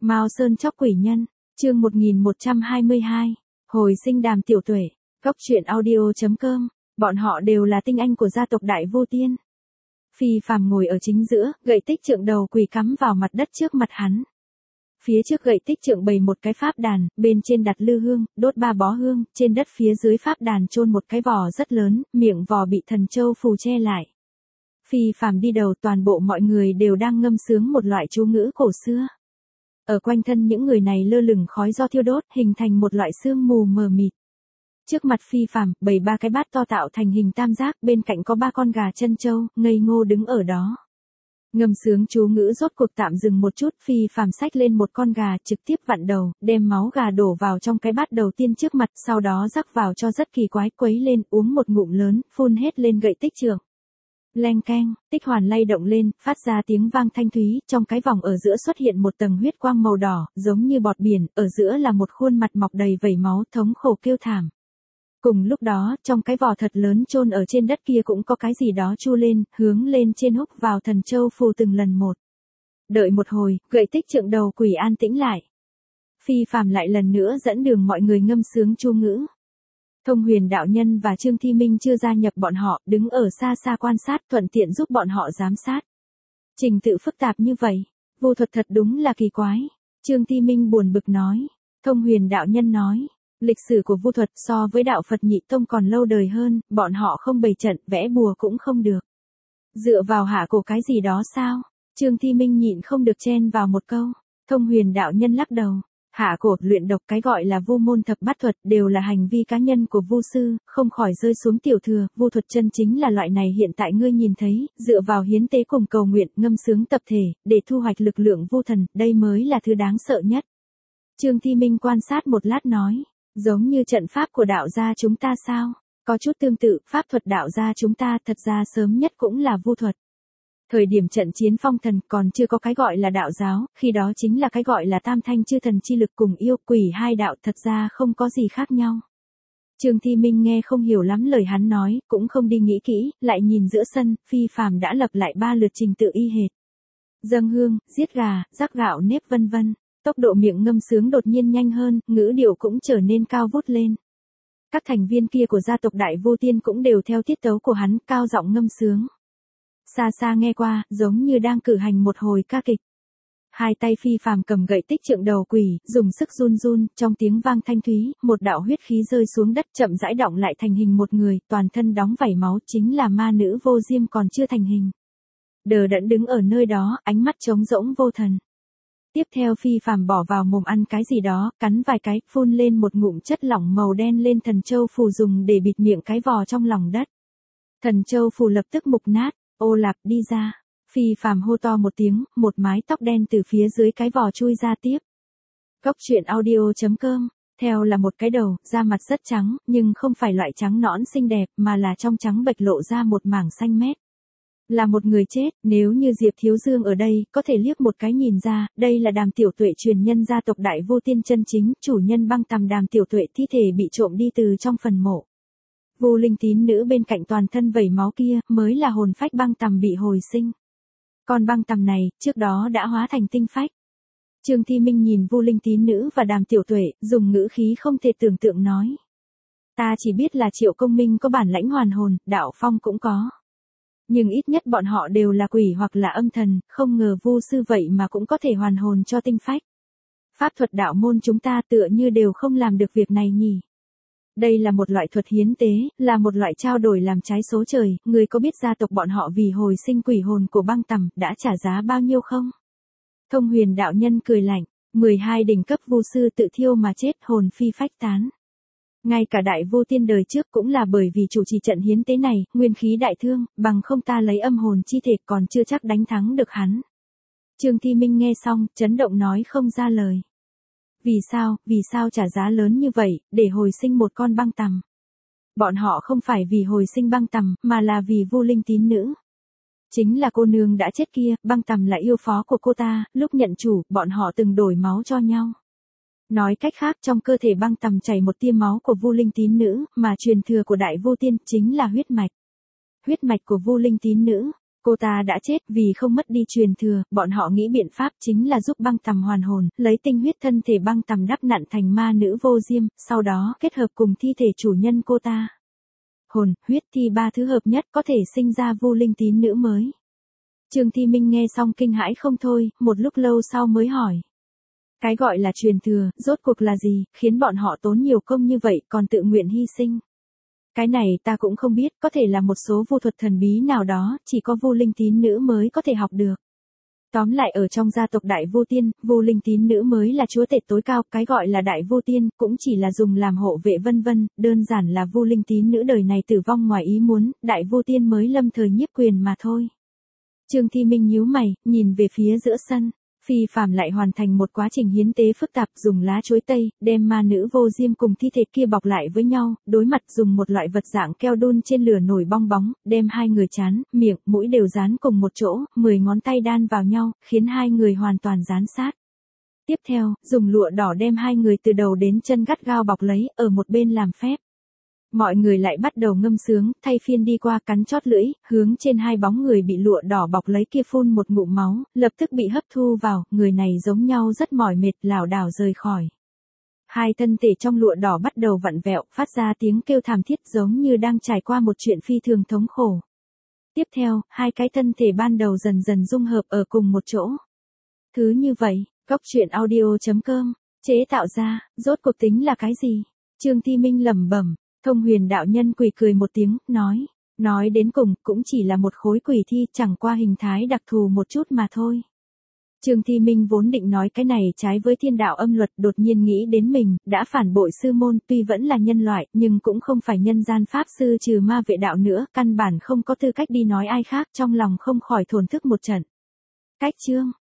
Mao Sơn chóc quỷ nhân, chương 1122, hồi sinh Đàm Tiểu Tuệ, góc truyện audio.com, bọn họ đều là tinh anh của gia tộc Đại Vô Tiên. Phi Phàm ngồi ở chính giữa, gậy tích trượng đầu quỳ cắm vào mặt đất trước mặt hắn. Phía trước gậy tích trượng bày một cái pháp đàn, bên trên đặt lư hương, đốt 3 bó hương, trên đất phía dưới pháp đàn chôn một cái vò rất lớn, miệng vò bị thần châu phù che lại. Phi Phàm đi đầu, toàn bộ mọi người đều đang ngâm sướng một loại chú ngữ cổ xưa. Ở quanh thân những người này lơ lửng khói do thiêu đốt, hình thành một loại sương mù mờ mịt. Trước mặt Phi Phàm, bày 3 cái bát to tạo thành hình tam giác, bên cạnh có 3 con gà chân trâu, ngây ngô đứng ở đó. Ngâm sướng chú ngữ rốt cuộc tạm dừng một chút, Phi Phàm xách lên một con gà, trực tiếp vặn đầu, đem máu gà đổ vào trong cái bát đầu tiên trước mặt, sau đó rắc vào cho rất kỳ quái, quấy lên, uống một ngụm lớn, phun hết lên gậy tích trượng. Leng keng, tích hoàn lay động lên, phát ra tiếng vang thanh thúy, trong cái vòng ở giữa xuất hiện một tầng huyết quang màu đỏ, giống như bọt biển, ở giữa là một khuôn mặt mọc đầy vẩy máu, thống khổ kêu thảm. Cùng lúc đó, trong cái vò thật lớn chôn ở trên đất kia cũng có cái gì đó chu lên, hướng lên trên húc vào thần châu phù từng lần một. Đợi một hồi, gậy tích trượng đầu quỷ an tĩnh lại. Phi Phàm lại lần nữa dẫn đường mọi người ngâm sướng chú ngữ. Thông Huyền đạo nhân và Trương Thi Minh chưa gia nhập bọn họ, đứng ở xa xa quan sát, thuận tiện giúp bọn họ giám sát. Trình tự phức tạp như vậy, vu thuật thật đúng là kỳ quái. Trương Thi Minh buồn bực nói. Thông Huyền đạo nhân nói, lịch sử của vu thuật so với đạo Phật Nhị Tông còn lâu đời hơn, bọn họ không bày trận, vẽ bùa cũng không được. Dựa vào hạ cổ cái gì đó sao? Trương Thi Minh nhịn không được chen vào một câu. Thông Huyền đạo nhân lắc đầu. Hạ cổ, luyện độc, cái gọi là vu môn thập bát thuật đều là hành vi cá nhân của vu sư, không khỏi rơi xuống tiểu thừa, vu thuật chân chính là loại này hiện tại ngươi nhìn thấy, dựa vào hiến tế cùng cầu nguyện, ngâm sướng tập thể, để thu hoạch lực lượng vu thần, đây mới là thứ đáng sợ nhất. Trương Thi Minh quan sát một lát nói, giống như trận pháp của đạo gia chúng ta sao? Có chút tương tự, pháp thuật đạo gia chúng ta thật ra sớm nhất cũng là vu thuật. Thời điểm trận chiến phong thần còn chưa có cái gọi là đạo giáo, khi đó chính là cái gọi là tam thanh chư thần chi lực cùng yêu quỷ hai đạo, thật ra không có gì khác nhau. Trương Thi Minh nghe không hiểu lắm lời hắn nói, cũng không đi nghĩ kỹ, lại nhìn giữa sân, Phi Phàm đã lập lại 3 lượt trình tự y hệt. Dâng hương, giết gà, rắc gạo nếp vân vân, tốc độ miệng ngâm sướng đột nhiên nhanh hơn, ngữ điệu cũng trở nên cao vút lên. Các thành viên kia của gia tộc Đại Vô Tiên cũng đều theo tiết tấu của hắn, cao giọng ngâm sướng. Xa xa nghe qua, giống như đang cử hành một hồi ca kịch. Hai tay Phi Phàm cầm gậy tích trượng đầu quỷ, dùng sức run run, trong tiếng vang thanh thúy, một đạo huyết khí rơi xuống đất, chậm rãi đọng lại thành hình một người, toàn thân đóng vảy máu, chính là ma nữ Vô Diêm còn chưa thành hình. Đờ đẫn đứng ở nơi đó, ánh mắt trống rỗng vô thần. Tiếp theo Phi Phàm bỏ vào mồm ăn cái gì đó, cắn vài cái, phun lên một ngụm chất lỏng màu đen lên thần châu phù dùng để bịt miệng cái vò trong lòng đất. Thần châu phù lập tức mục nát. Ô Lạp đi ra. Phi Phàm hô to một tiếng, một mái tóc đen từ phía dưới cái vò chui ra tiếp. Góc truyện audio.com, theo là một cái đầu, da mặt rất trắng, nhưng không phải loại trắng nõn xinh đẹp, mà là trong trắng bệch lộ ra một mảng xanh mét. Là một người chết, nếu như Diệp Thiếu Dương ở đây, có thể liếc một cái nhìn ra, đây là Đàm Tiểu Tuệ truyền nhân gia tộc Đại Vô Tiên chân chính, chủ nhân băng tằm Đàm Tiểu Tuệ thi thể bị trộm đi từ trong phần mộ. Vu linh tín nữ bên cạnh toàn thân vẩy máu kia, mới là hồn phách băng tằm bị hồi sinh. Còn băng tằm này, trước đó đã hóa thành tinh phách. Trương Thi Minh nhìn Vu linh tín nữ và Đàm Tiểu Tuệ, dùng ngữ khí không thể tưởng tượng nói. Ta chỉ biết là Triệu Công Minh có bản lãnh hoàn hồn, Đạo Phong cũng có. Nhưng ít nhất bọn họ đều là quỷ hoặc là âm thần, không ngờ Vu sư vậy mà cũng có thể hoàn hồn cho tinh phách. Pháp thuật đạo môn chúng ta tựa như đều không làm được việc này nhỉ. Đây là một loại thuật hiến tế, là một loại trao đổi làm trái số trời, người có biết gia tộc bọn họ vì hồi sinh quỷ hồn của băng tằm, đã trả giá bao nhiêu không? Thông Huyền đạo nhân cười lạnh, 12 đỉnh cấp vu sư tự thiêu mà chết, hồn phi phách tán. Ngay cả Đại Vô Tiên đời trước cũng là bởi vì chủ trì trận hiến tế này, nguyên khí đại thương, bằng không ta lấy âm hồn chi thể còn chưa chắc đánh thắng được hắn. Trương Thi Minh nghe xong, chấn động nói không ra lời. Vì sao trả giá lớn như vậy, để hồi sinh một con băng tằm? Bọn họ không phải vì hồi sinh băng tằm, mà là vì Vu linh tín nữ. Chính là cô nương đã chết kia, băng tằm là yêu phó của cô ta, lúc nhận chủ, bọn họ từng đổi máu cho nhau. Nói cách khác, trong cơ thể băng tằm chảy một tia máu của Vu linh tín nữ, mà truyền thừa của Đại Vô Tiên chính là huyết mạch. Huyết mạch của Vu linh tín nữ. Cô ta đã chết vì không mất đi truyền thừa, bọn họ nghĩ biện pháp chính là giúp băng tằm hoàn hồn, lấy tinh huyết thân thể băng tằm đắp nặn thành ma nữ vô diêm, sau đó kết hợp cùng thi thể chủ nhân cô ta. Hồn, huyết thi ba thứ hợp nhất có thể sinh ra Vu Linh tín nữ mới. Trương Thi Minh nghe xong kinh hãi không thôi, một lúc lâu sau mới hỏi. Cái gọi là truyền thừa, rốt cuộc là gì, khiến bọn họ tốn nhiều công như vậy còn tự nguyện hy sinh? Cái này ta cũng không biết, có thể là một số vu thuật thần bí nào đó, chỉ có Vu Linh tín nữ mới có thể học được. Tóm lại ở trong gia tộc Đại Vu Tiên, Vu Linh tín nữ mới là chúa tể tối cao, cái gọi là Đại Vu Tiên cũng chỉ là dùng làm hộ vệ vân vân, đơn giản là Vu Linh tín nữ đời này tử vong ngoài ý muốn, Đại Vu Tiên mới lâm thời nhiếp quyền mà thôi. Trương Thi Minh nhíu mày, nhìn về phía giữa sân. Phi phàm lại hoàn thành một quá trình hiến tế phức tạp, dùng lá chuối tây, đem ma nữ vô diêm cùng thi thể kia bọc lại với nhau, đối mặt dùng một loại vật dạng keo đun trên lửa nổi bong bóng, đem hai người trán, miệng, mũi đều dán cùng một chỗ, 10 ngón tay đan vào nhau, khiến hai người hoàn toàn dán sát. Tiếp theo, dùng lụa đỏ đem hai người từ đầu đến chân gắt gao bọc lấy, ở một bên làm phép. Mọi người lại bắt đầu ngâm sướng, thay phiên đi qua cắn chót lưỡi, hướng trên hai bóng người bị lụa đỏ bọc lấy kia phun một ngụm máu, lập tức bị hấp thu vào, người này giống nhau rất mỏi mệt, lảo đảo rời khỏi. Hai thân thể trong lụa đỏ bắt đầu vặn vẹo, phát ra tiếng kêu thảm thiết giống như đang trải qua một chuyện phi thường thống khổ. Tiếp theo, hai cái thân thể ban đầu dần dần dung hợp ở cùng một chỗ. Thứ như vậy, goctruyện.audio.com, chế tạo ra, rốt cuộc tính là cái gì? Trương Thi Minh lẩm bẩm. Thông Huyền đạo nhân quỷ cười một tiếng, nói đến cùng, cũng chỉ là một khối quỷ thi, chẳng qua hình thái đặc thù một chút mà thôi. Trương Thi Minh vốn định nói cái này trái với thiên đạo âm luật, đột nhiên nghĩ đến mình, đã phản bội sư môn, tuy vẫn là nhân loại, nhưng cũng không phải nhân gian pháp sư trừ ma vệ đạo nữa, căn bản không có tư cách đi nói ai khác, trong lòng không khỏi thổn thức một trận. Cách chương.